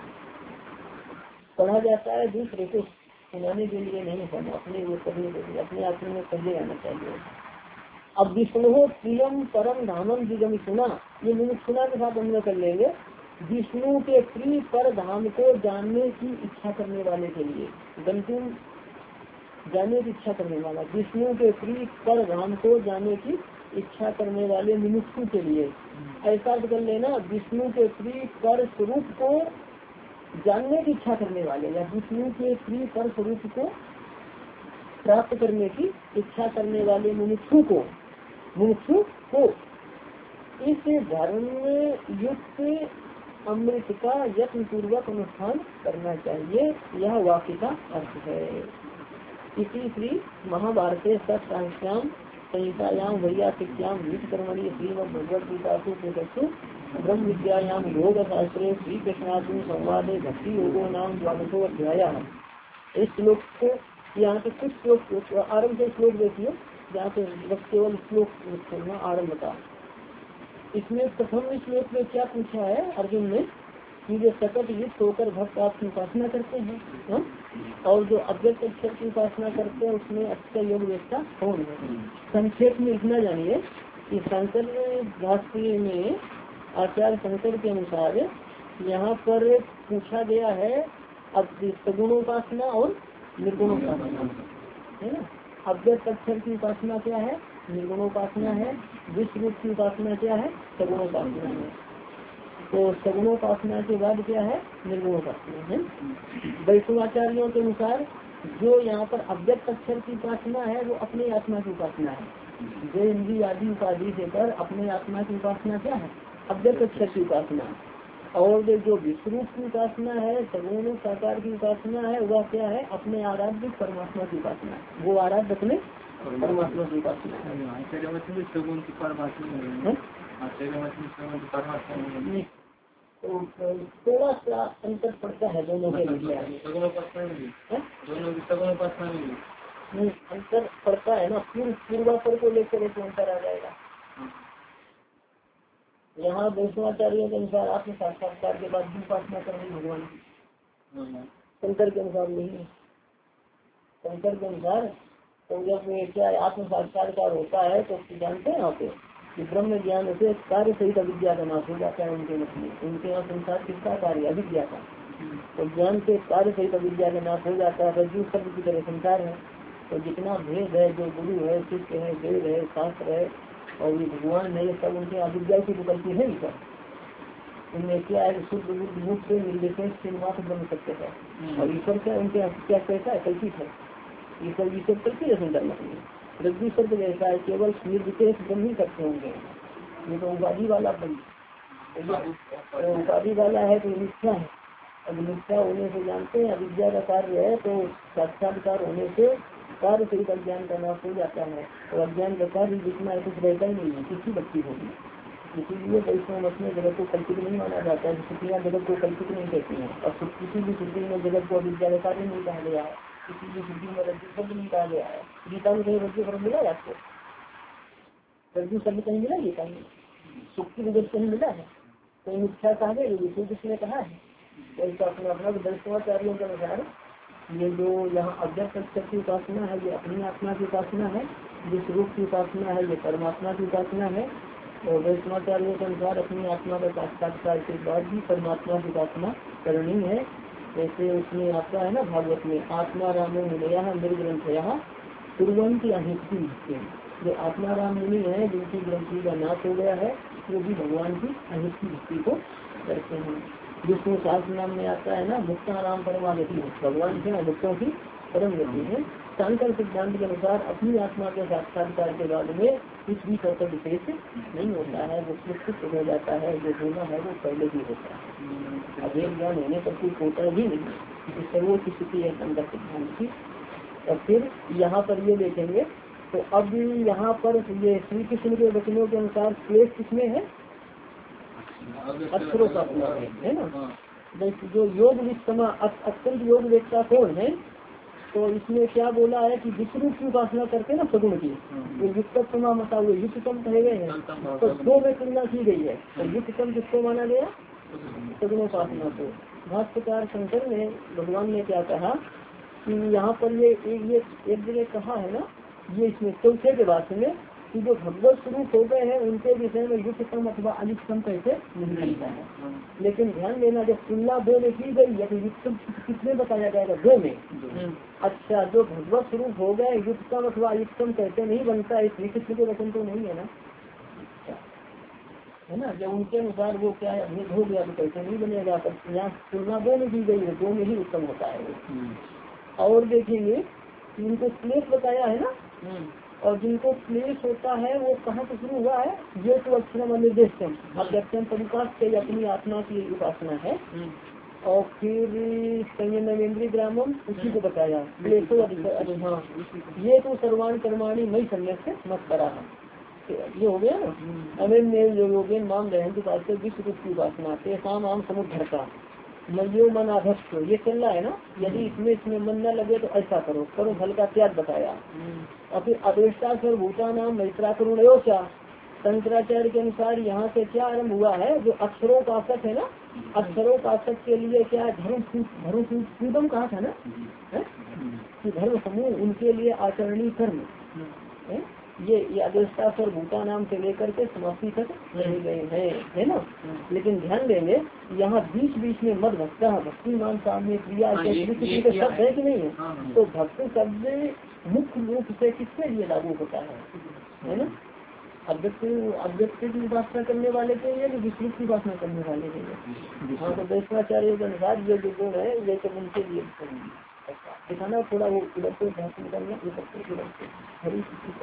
पढ़ा जाता है दूसरे को सुनाने के लिए नहीं पढ़ना, अपने वो करने के लिए अपने आचरण में पहले आना चाहिए। अब विष्णु प्रियम परम धामम दिगम सुना, ये मुमुक्षुना के साथ हम लोग कर लेंगे, विष्णु के प्रिय पर धाम को जानने की इच्छा करने वाले के लिए, गंतुम जानने की इच्छा करने वाला, विष्णु के प्रिय पर धाम को जानने की इच्छा करने वाले मुमुक्षु के लिए, ऐसा कर लेना, विष्णु के प्रिय पर स्वरूप को जानने की इच्छा करने वाले, या विष्णु के प्रिय पर स्वरूप को प्राप्त करने की इच्छा करने वाले मुमुक्षु को, मुमुक्षु को इस धर्म युक्त अमृत का यत्न पूर्वक अनुष्ठान करना चाहिए, यह वाक्य का अर्थ है। इसी श्री महाभारत सत्सांख्याम संहितायाम वैयासिक्याम नीत कर्मणि श्रीमद् भगवद गीतासु उपनिषत्सु ब्रह्म विद्यायाम योग शास्त्रे श्री कृष्णार्जुन संवादे भक्ति योगो नाम द्वादशो अध्यायः। इस श्लोक को यहाँ से कुछ श्लोक आरम्भ से श्लोक देखिए, जहाँ पे बस केवल श्लोक आरम्भ का। इसमें प्रथम श्लोक में क्या पूछा है अर्जुन ने कि जो सतत युक्त होकर भक्त आपकी उपासना करते हैं, हा? और जो अव्यक्त अक्षर की उपासना करते हैं उसमें अक्षर योग वेत्ता कौन है। संक्षेप में इतना जानिए कि शंकर भाष्य में आचार्य शंकर के अनुसार यहाँ पर पूछा गया है अब सगुणोपासना और निर्गुणोपासना है ना। अव्यक्त अक्षर की उपासना क्या है? निर्गुणोपासना है। विश्व रूप की उपासना क्या है? सगुणोपासना है। तो सगुणोपासना के बाद क्या है? निर्गुणोपासना है। वैष्णवाचार्यों के अनुसार जो यहाँ पर अव्यक्त अक्षर की उपासना है वो अपने आत्मा की उपासना है। जो इंद्रिय आदि उपाधि देकर अपने आत्मा की उपासना क्या है? अव्यक्त अक्षर की उपासना। और जो विश्वरूप की उपासना है, सगुण साकार की उपासना है, वह क्या है? अपने आराध्य परमात्मा की उपासना। वो आराध्य अपने परमात्मा की उपासना है। तो थोड़ा सा अंतर पड़ता है दोनों के बीच में, अंतर पड़ता है ना। पूर्व पूर्वापर को लेकर एक अंतर आ जाएगा। यहाँ वैष्णवाचार्यों के अनुसार आत्म साक्षात्कार के बाद भी उपासना करनी भगवान की, शंकर के अनुसार नहीं है। शंकर के अनुसार तो जब क्या आत्म साक्षात्कार होता है तो जानते हैं आप कि ब्रह्म ज्ञान से कार्य सहित अविद्या का नाश हो जाता है उनके मत में। उनके यहाँ संसार किसका कार्य? अविद्या का। तो ज्ञान से कार्य सहित अविद्या का नाश हो जाता है। रज्जु शब्द की तरह संसार है। तो जितना भेद है, जो गुरु है, शिष्य है, वेद है, शास्त्र है और ये भगवान है, ये सब उनके अविद्या की विकल्पी है। इनका उनमें क्या है? शुद्ध बुद्ध रूप से निर्देश से मात्र ब्रह्म सत्य है। और ईश्वर क्या उनके क्या कैसा है? कल्पित है। ये सब ईश्वर कल्पित है सुंदर में। रज्जु शब्द जैसा है, केवल निर्विशेष ब्रह्म ही करते होंगे। ये तो उपाधि वाला ब्रह्म उपाधि वाला है तो मिथ्या है। अब मिथ्या होने से जानते हैं अविद्या का कार्य है, तो साक्षात्कार होने से कार्य सहित अज्ञान का नाश हो जाता है। और अज्ञान का कार्य जितना है कुछ रहता ही नहीं है, किसी बच्ची होगी। इसीलिए वैष्णव मत में जगत को कल्पित नहीं माना जाता है। श्रुतियाँ जगत को कल्पित नहीं कहती हैं। और किसी भी श्रुति में जगत को अविद्या का कार्य नहीं कहा गया है। किसी भी श्रुति में रज्जु शब्द नहीं कहा गया है। गीता में कहीं रज्जु शब्द मिला है आपको? रज्जु शब्द कहीं मिला गीता में? सुक्ति विगत कहीं मिला है? कहीं मिथ्या कहा गया? विष्णु किसने कहा है? तो अपना अपना दर्शनाचार्यों के अनुसार ये जो यहाँ अव्यक्त अक्षर की उपासना है ये अपनी आत्मा की उपासना है। जिस रूप की उपासना है ये परमात्मा की उपासना है। और वैष्णवाचार्यों के अनुसार अपनी आत्मा का साक्षात्कार के बाद भी परमात्मा की उपासना करनी है। जैसे उसमें आता है ना भागवत में, आत्मा रामो मिलया निर्ग्रंथया कुर्वन्ति अहिंसती। जो आत्मा राम मुनि है जिनकी ग्रंथि का नाश हो गया है वो भी भगवान की अहिंसती भक्ति को करते हैं। जिसमें शास्त्र नाम में आता है ना मुक्ता राम परमागति, भगवान के मुक्तों की परम गति है। शांकर सिद्धांत के अनुसार अपनी आत्मा के साक्षात्कार के बाद में कुछ भी कर्तव्य विशेष नहीं होता है। वो सुरक्षित हो जाता है। जो होना है वो पहले ही होता है। अभेद ज्ञान होने पर कुछ होता भी नहीं। सर्वोच्च स्थिति है शंकर सिद्धांत की। और फिर यहाँ पर ये देखेंगे तो अब यहाँ पर ये श्री कृष्ण के वचनों के अनुसार क्लेश किसमें है? अक्षरों का अपना है ना। जो योग विषमा अत्यंत योग वेदता कौन है? तो इसमें क्या बोला है कि विष्णु की उपासना करते हैं ना सगुण की, वो युक्तमा मता हुए युक्तम कहे गए हैं। तो दो में तुलना की गई है। तो युक्तम किसको माना गया? सगुणोपासना को। भाष्यकार शंकर ने भगवान ने क्या कहा कि यहाँ पर ये ये एक जगह कहा है ना, ये इसमें चौथे के बाद में कि जो भगवत स्वरूप हो गए हैं उनके विषय में युक्तम अथवा अनिष्टम कैसे नहीं बनता है। लेकिन ध्यान देना जब तुलना दो में की गई है तो युक्तम किसमें बताया जाएगा? दो में। अच्छा, जो भगवत स्वरूप हो गए युक्तम अथवा अनिष्टम कैसे नहीं बनता है? श्री कृष्ण के वचन तो नहीं है ना, है ना। जब उनके अनुसार वो क्या है भेद हो गया तो कैसे नहीं बनेगा। पर यहाँ तुलना दो में की गई है, दो में ही उत्तम होता है वो। और देखेंगे इनको क्लेश बताया है ना, और जिनको क्लेश होता है वो कहाँ से शुरू हुआ है? ये तो अक्षरम अनिर्देशम अध्यक्षम परिकाश से अपनी आत्मा की उपासना है। और फिर संयमेंद्रीय ग्रामम उसी को बताया क्लेशो अधिक। हाँ, ये तो सर्वान कर्माणी मई सम्यक से मत करा है। ये हो गया ना। अमेन योगेन माम रहती पास से विश्व रूप की उपासना तेसाम आम समुद्र का मयो मन आधस्त, ये चल रहा है ना। यदि इसमें इसमें मन न लगे तो ऐसा करो करो फल का त्याग बताया। और फिर अवेष्टा स्वर भूता नाम मैत्रा करुणयो क्या, शंकराचार्य के अनुसार यहाँ से क्या आरम्भ हुआ है? जो अक्षरों का आसक है ना, अक्षरों का आसक के लिए क्या धर्म धर्म पूर्वम कहा था ना, कि धर्म समूह उनके लिए आचरणीय कर्म है। ये ये अदृष्टा स्वर भूता नाम से लेकर के समाप्ति तक रह गए हैं, है ना। लेकिन ध्यान देंगे यहाँ बीच बीच में मद भक्ता भक्ति मान सामने क्रिया के शब्द है कि नहीं है। तो भक्ति शब्द मुख्य रूप से किसके लिए लागू होता है, है ना। अव्यक्त अव्यक्त की उपासना करने वाले के लिए, विश्व की उपासना करने वाले के लिए। हाँ, तो वैष्णवाचार्य के अनुसार ये जो गुण है ये सब उनके लिए दिखाना, थोड़ा वो उड़ते भाषण निकालना, ये सबसे उड़ते हरी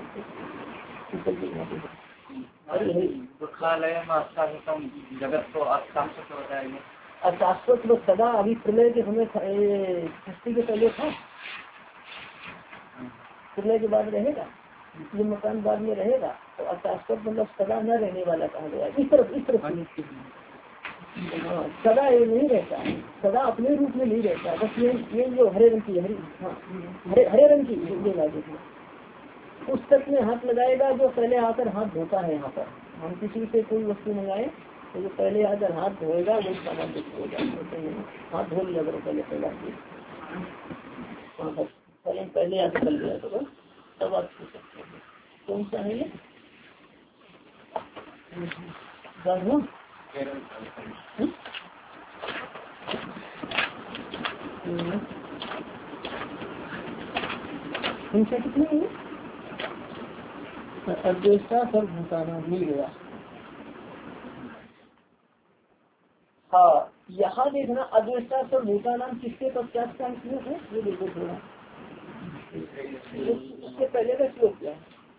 जगत को अशाश्वत होता है। अशाश्वत लोग सदा, अभी प्रलय के समय सृष्टि के पहले था, प्रलय के बाद रहेगा, ये मकान बाद में रहेगा। तो अशाश्वत मतलब सदा न रहने वाला कहा गया। इस तरफ इस तरफ हाँ, सदा ये नहीं रहता, सदा अपने रूप में नहीं रहता। बस ये ये जो हरे रंग की हरी हाँ हरे हरे रंग की ये लागे उस तक में हाथ लगाएगा जो पहले आकर हाथ धोता है। यहाँ पर हम किसी से कोई वस्तु मंगाए तो जो पहले आकर हाथ धोएगा वही सामान होगा। हाथ धो लिया करो पहले पहले पहले पहले आकर कर लिया करो, तब आप छू सकते हैं। कौन सा है ये जानू संख्या कितनी है? अद्वेष्टा सर्वभूतानां मिल गया। हाँ, यहाँ देखना अद्वेष्टा सर्वभूतानां किसके पश्चात का श्लोक है, ये देखो थोड़ा। उसके पहले का श्लोक क्या है?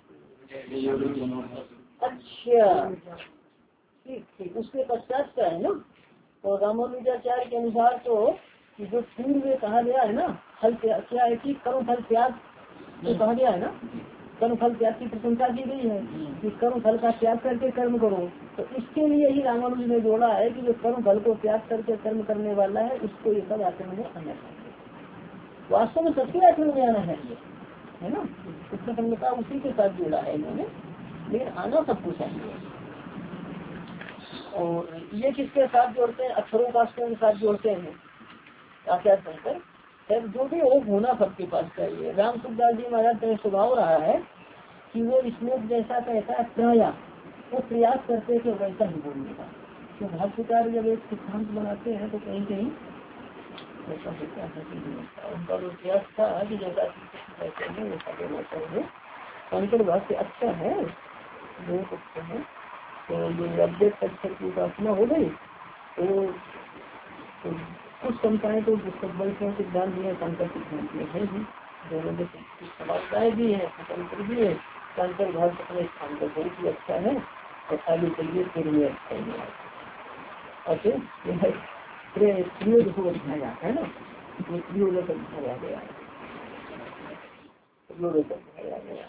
अच्छा ठीक ठीक, उसके पश्चात का है ना। तो रामानुजाचार्य के अनुसार तो जो पूर्व में कहा गया है ना, फल क्या है कि कर्म फल त्याग तो कहा गया है ना, कर्म फल त्याग की प्रशंसा की गई है कि कर्म फल का त्याग करके कर्म करो। तो इसके लिए ही रामानुज ने जोड़ा है कि जो कर्म फल को त्याग करके कर्म करने वाला है उसको ये सब आचरण में आना चाहिए। वास्तव में सबके आचरण में आना चाहिए, है ना। उसकी संगता उसी के साथ जोड़ा है इन्होंने, लेकिन आना सबको चाहिए। और ये किसके साथ जोड़ते हैं? अक्षरों का के साथ जोड़ते हैं आचार्य शंकर। जो भी हो होना सबके पास चाहिए। राम सुखदास जी महाराज का स्वभाव रहा है कि वो श्लोक जैसा कहता है प्राया, वो प्रयास करते थे वैसा ही बोलने का। तो भाष्यकार जब एक सिद्धांत बनाते हैं तो कहीं कहीं ऐसा होता है। उनका जो प्रयास था कि जैसा कहते हैं वैसा बोलना चाहिए। शंकर भाष्य अच्छा है, बहुत अच्छा है। तो ये अव्यक्त अक्षर की उपासना हो गई तो कुछ संस्थाएं तो वैष्णव सिद्धांत भी है, शंकर सिद्धांत में है भी, दोनों में समानताएं भी है, स्वतंत्र भी है। शंकर भाष्य अपने स्थान पर बहुत ही अच्छा है और आगे चलिए फिर ये अच्छा ही है। अच्छा प्रिय को दिखाया है ना, ये प्रियो दिखाया गया है, दिखाया गया।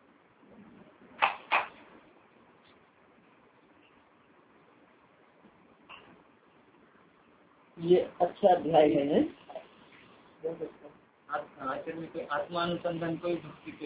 ये अच्छा अध्याय है। आत्मानुसंधान कोई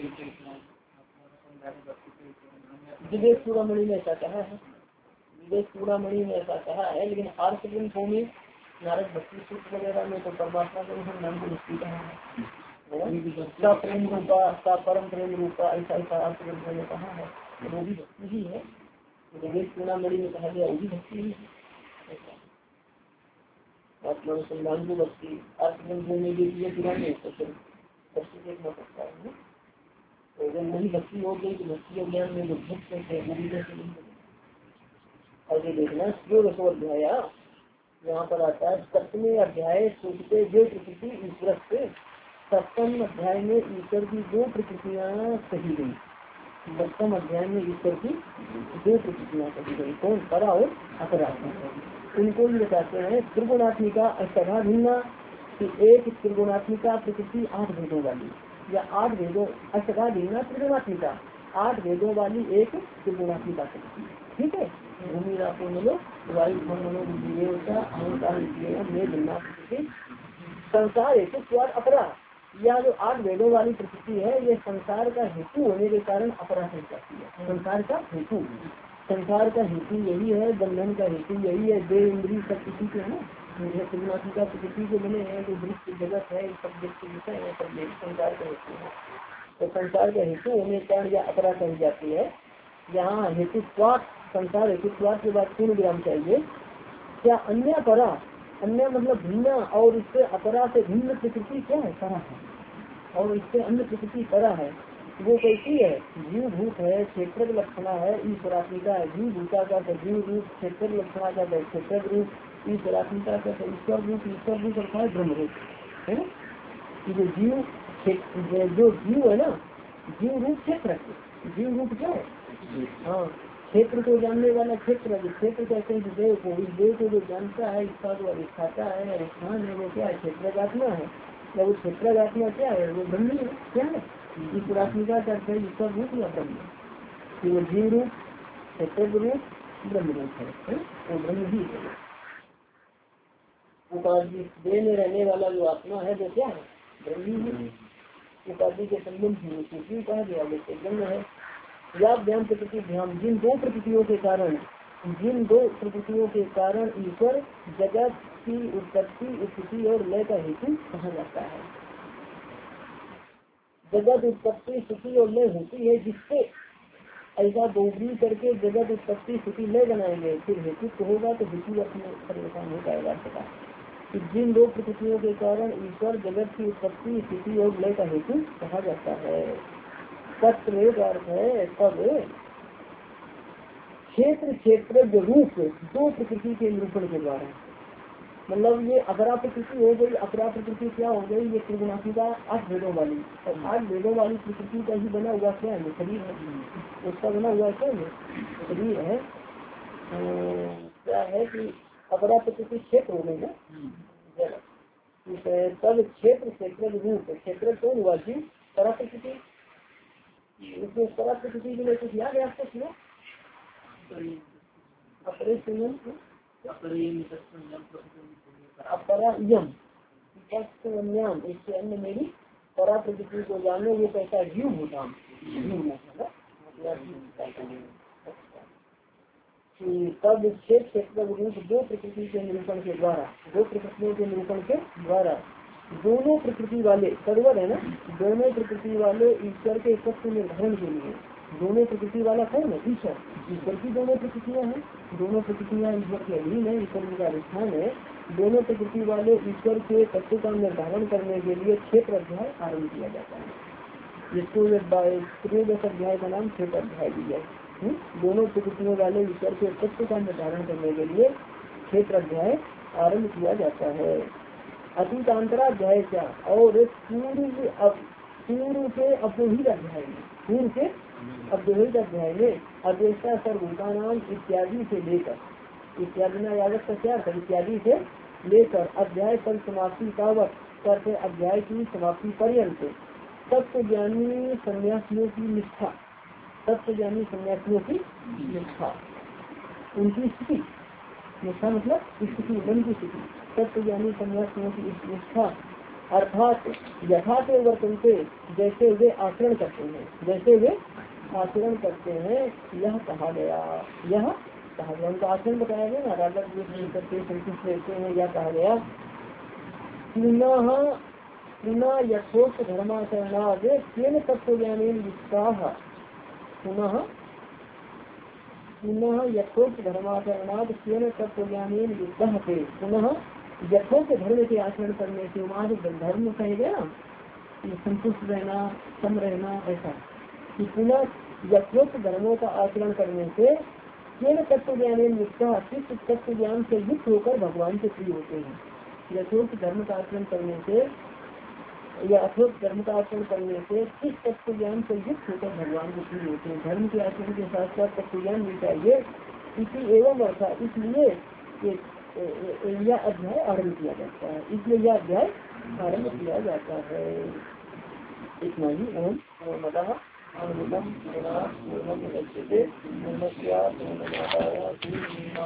विवेक चूड़ामणि में ऐसा कहा है, विवेक चूड़ामणि में ऐसा कहा है। लेकिन आर्ष ग्रंथों में नारद भक्ति सूत्र वगैरह में तो परमात्मा के अनुसंधान को निश्चित कहा है, प्रेम रूपा का परम प्रेम रूपा ऐसा ऐसा आर्ष ग्रंथों में कहा है। वो भी भक्ति ही है, विवेक चूड़ामणि में कहा गया वो भी भक्ति ही है। आत्मानुसंधान को भक्ति आत्मग्रंथों में भी ये पुराने तो फिर भक्ति देखना पड़ता है। तो अगर नहीं भक्ति हो गई तो भक्ति ज्ञान में भक्त है। और ये देखना षोडशोध्याय यहाँ पर आता है सप्तमे अध्याय सूचते जो प्रकृति ईश्वर से। सप्तम अध्याय में ईश्वर की दो प्रकृतियाँ कही गई। सप्तम अध्याय में ईश्वर की दो प्रकृतियाँ कही गई, कौन? परा और अपरा। उनको भी बताते हैं त्रिगुणात्मिका अष्टधा भिन्ना कि एक त्रिगुणात्मिका प्रकृति आठ भेदों वाली, या आठ भेदों अष्टधा भिन्ना त्रिगुणात्मिका आठ भेदों वाली एक त्रिगुणात्मिका प्रकृति। ठीक है। भूमि रापो मनो वायु मनो अहंकार भिन्ना प्रकृति। संसार हेतु स्वाद अपरा, यह जो आठ भेदों वाली प्रकृति है ये संसार का हेतु होने के कारण अपरा हो जाती है। संसार का हेतु, संसार का हेतु यही है, बंधन का हेतु यही है। देह इंद्रिय सब किसी के है ना, त्रिगुणात्मिक प्रकृति के बने हैं, जो वृक्ष जगत है सब विषय है, सब संसार का हेतु है। तो संसार का हेतु होने कारण या अपरा कही जाती है। यहाँ हेतुत्वात् संसार हेतुत्वात् के बाद पूर्ण विराम चाहिए। क्या अन्य अपरा, अन्य मतलब भिन्न, और इससे अपरा से भिन्न प्रकृति क्या है? परा है। और इससे अन्य प्रकृति परा है। वो कैसी है? जीव भूत है, क्षेत्र लक्षणा है, ईश्वरात्मिका है। जीव भूता का जीव रूप, क्षेत्र लक्षणा का क्षेत्र रूप, ईश्वरात्मिका का ईश्वर रूप, ईश्वर रूप अर्थात ब्रह्म रूप है ना। जो जीव जो जीव है ना, जीव रूप क्षेत्र, जीव रूप क्या है? हाँ, क्षेत्र को जानने वाला क्षेत्र, जो क्षेत्र कहते हैं देव को, इस देव को जो जानता है, इसका जो अधिष्ठाता है, अधिष्ठान है, वो क्या है? क्षेत्रगात्मा है। या वो क्षेत्रगात्मा क्या है? वो ब्रह्म है। क्या है? ईश्वरात्मिका करते हैं ईश्वर रूप या ब्रह्म, वो जीव रूप, क्षेत्र रूप, ब्रह्म रूप है, वो ब्रह्म ही है। उपाधि देह में रहने वाला जो आत्मा है वो क्या है? ब्रह्म ही है। उपाधि के संबंध में सूची कहा गया जैसे ब्रह्म है। या ज्ञान प्रकृति ध्यान, जिन दो प्रकृतियों के कारण जिन दो प्रकृतियों के कारण ईश्वर जगत की उत्पत्ति, स्थिति और लय का हेतु कहा जाता है। जगत उत्पत्ति, स्थिति और लय होती है, जिससे ऐसा दोहरी करके जगत उत्पत्ति, स्थिति लय बनाएंगे, फिर हेतु तो होगा तो हेतु अपने परिवर्तन हो जाएगा। पता कि जिन दो प्रकृतियों के कारण ईश्वर जगत की उत्पत्ति, स्थिति और लय का हेतु कहा जाता है। तत्व का अर्थ है तब क्षेत्र क्षेत्र रूप दो प्रकृति के निरूपण के द्वारा, मतलब ये अपरा प्रकृति हो गई। अपरा प्रकृति क्या हो गई? ये त्रिगुणात्मिका आठ भेदों वाली, और आठ भेदों वाली प्रकृति का ही बना हुआ क्या है? शरीर है। उसका बना हुआ क्या है? शरीर है। क्या है कि अपरा प्रकृति क्षेत्र हो गई ना। तब क्षेत्र क्षेत्र रूप, क्षेत्र तो हुआ जी परा प्रकृति। उसमें परा प्रकृति के लिए कुछ याद है आपको? सुनो अपरे संयम अपरा यम यम, इससे अन्य मेरी परा प्रकृति को जानो। ये कैसा जीव होता तब क्षेत्र क्षेत्र रूप दो प्रकृति के निरूपण के द्वारा, दो प्रकृतियों के निरूपण के द्वारा दोनों प्रकृति वाले सर्वर है ना, दोनों प्रकृति वाले ईश्वर के तत्व निर्धारण के लिए। दोनों प्रकृति वाला कौन है? ईश्वर। ईश्वर की दोनों प्रकृतियां हैं, दोनों प्रकृतियां ईश्वर के अधीन है, ईश्वर का अधिष्ठान है। दोनों प्रकृति वाले ईश्वर के तत्व का निर्धारण करने के लिए क्षेत्र अध्याय आरम्भ किया जाता है, जिसको त्रयोदश अध्याय का नाम क्षेत्र अध्याय दिया है। दोनों प्रकृतियों वाले ईश्वर के तत्व का निर्धारण करने के लिए क्षेत्र अध्याय आरम्भ किया जाता है। अतीतांतराध्याय क्या? और पूर्व अब पूर्व के अव्यवहित अध्याय में, पूर्व के अव्यवहित अध्याय में अद्वैता सर्वभूता नाम इत्यादि से लेकर, इत्यादि ना यादव का क्या था? इत्यादि से लेकर अध्याय पर समाप्ति कावत करके अध्याय की समाप्ति पर्यंत तत्व ज्ञानी सन्यासियों की निष्ठा, तत्व ज्ञानी सन्यासियों की निष्ठा, उनकी स्थिति, निष्ठा मतलब स्थिति, मन की स्थिति, तत्व ज्ञानी सन्यासियों की निष्ठा अर्थात यथा से वर्तनते, जैसे वे आचरण करते हैं, जैसे वे आचरण करते हैं, यह कहा गया। यह कहा गया उनका आचरण बताया गया ना, राजा करते संतुष्ट रहते हैं, यह कहा गया। पुनः पुनः यथोक्त धर्माचरणाद केन तत्व ज्ञानेन युक्ताः, पुनः पुनः यथोक्त धर्माचरणाद केन तत्व ज्ञानेन युक्तः थे। पुनः यथोक्त धर्म के आचरण करने से, वहाँ धर्म कहे गया संतुष्ट रहना, सम रहना, ऐसा कि पुनः यथोक्त धर्मों का आचरण करने से केन तत्व ज्ञानेन युक्तः, किस तत्व ज्ञान से युक्त होकर भगवान से प्रिय होते हैं। यथोक्त धर्म का आचरण करने से या अथोक्त धर्म का आचरण करने से किस तत्व ज्ञान से युक्त होकर भगवान को प्रिय होते हैं। धर्म के आचरण के साथ साथ तत्व ज्ञान भी चाहिए। इसी एवं अर्था, इसलिए यह अध्याय आरम्भ किया जाता है, इसलिए यह अध्याय आरम्भ किया जाता है। इतना ही। ओम नमः पूर्णमदः पूर्णात् पूर्णमुदच्यते पूर्णस्य पूर्णमादाय पूर्णमेवावशिष्यते।